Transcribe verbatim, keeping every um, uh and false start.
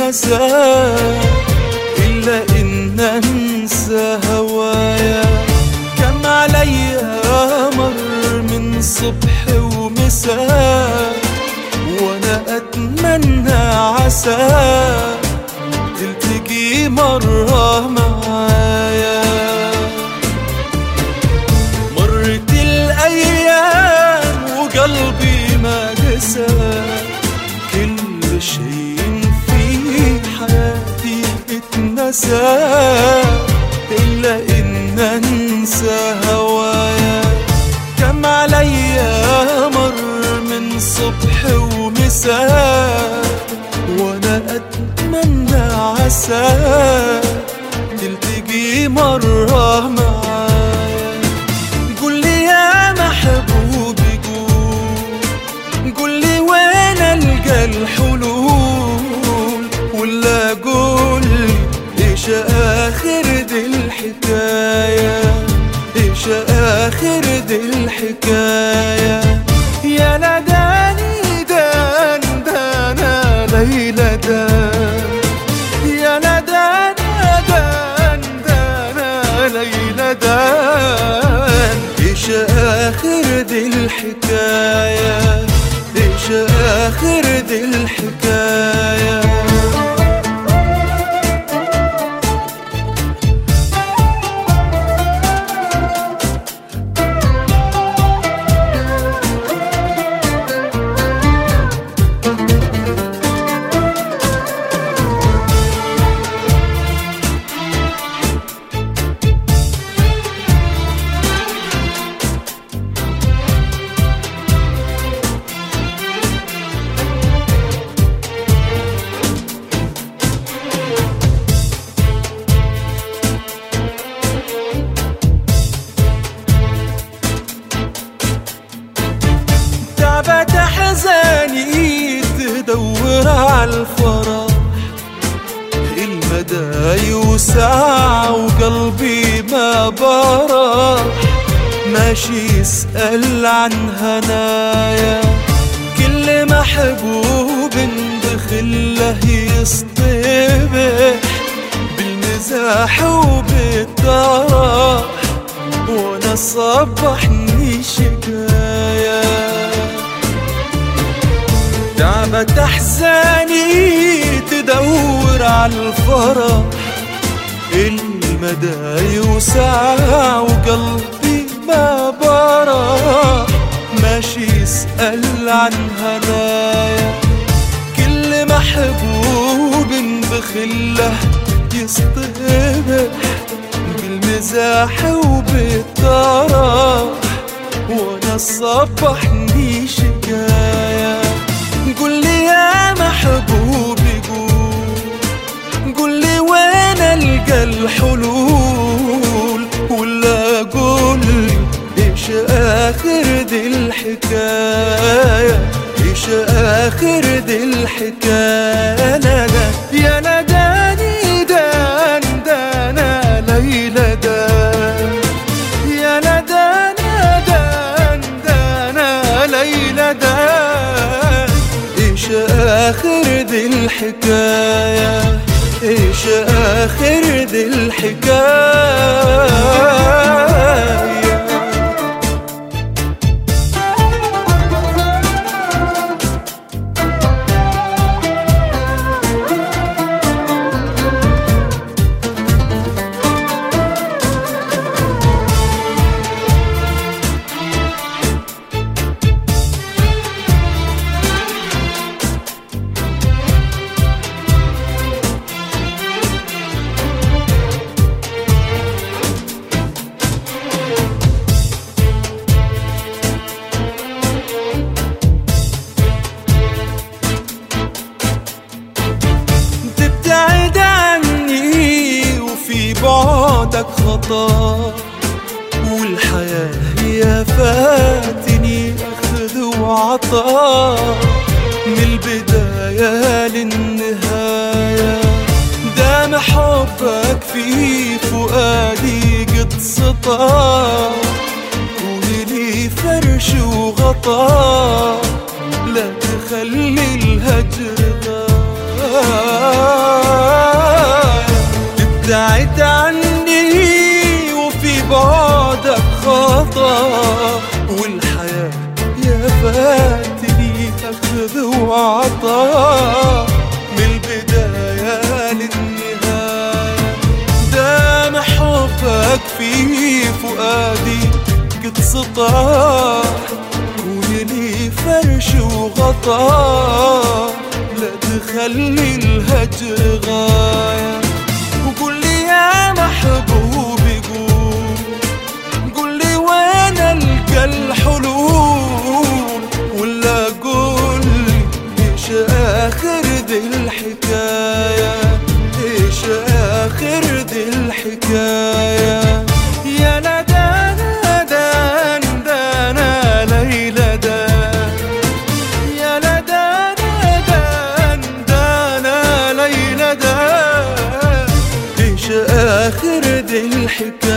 اتنسى إلا إن أنسى هوايا. كم عليا مر من صبح ومساء وأنا أتمنى عسى تلتقي مرة معايا. مرت الأيام وقلبي ما قسى، كل شيء في حياتي اتنسى إلا إن أنسى هوايا. كم عليا مر من صبح ومساء وأنا أتمنى عسى تلتقي مرة معايا. قولي يا محبوبي قول، قولي وين ألقى الحلول، ولا قولي إيش آخر دي الحكاية، إيش آخر دي الحكاية. يا نداني دان دانا ليلى دان، يا ندانا دان دانا ليلى دان. إيش آخر دي الحكاية، إيش آخر دي الحكاية. تعبت أحزاني تدور عالفرح، المدى يوسع وقلبي ما برح. ماشي يسأل عن هنايا، كل محبوب بخله يصطبح بالمزاح وبالطرح، وانا صبحني شكاية. تعبت أحزاني تدور عالفرح، المدى يوسع وقلبي ما برح. ماشي يسأل عن هنايا، كل محبوب بخله يصطبح بالمزاح وبالطرح، وانا صبحني شكاية. قولي يا محبوبي قول، قولي وين ألقى الحلول، ولا قولي إيش آخر دي الحكاية، إيش آخر دي الحكاية. ندى يا نداني دان دانا ليلى دان، يا ندانا دان دانا ليلى دان. إيش آخر دي الحكاية، إيش آخر دي الحكاية. تبتعد عني وفي بعدك خطا، والحياة هي فاتني أخذ وعطا. من البداية للنهاية دام حبك في فؤادي قد سطا. كوني لي فرش وغطا، لا تخلي الهجر غاب. بعد عني وفي بعدك خطأ، والحياة يا فاتني أخذ وعطاء من البداية للنهاية. دام حبك في فؤادي قد سطع، كوني فرش وغطاء، لا تخلي الهجر غاية. وقول لي يا محبوبي قول، قول لي وين القى الحلول، ولا قول لي ايش اخر ذي الحكاية، ايش اخر ذي الحكاية. يا لدانا دان دانا ليلى دان، يا لدانا دان دانا ليلى دان، ايش اخر ذي الحكاية.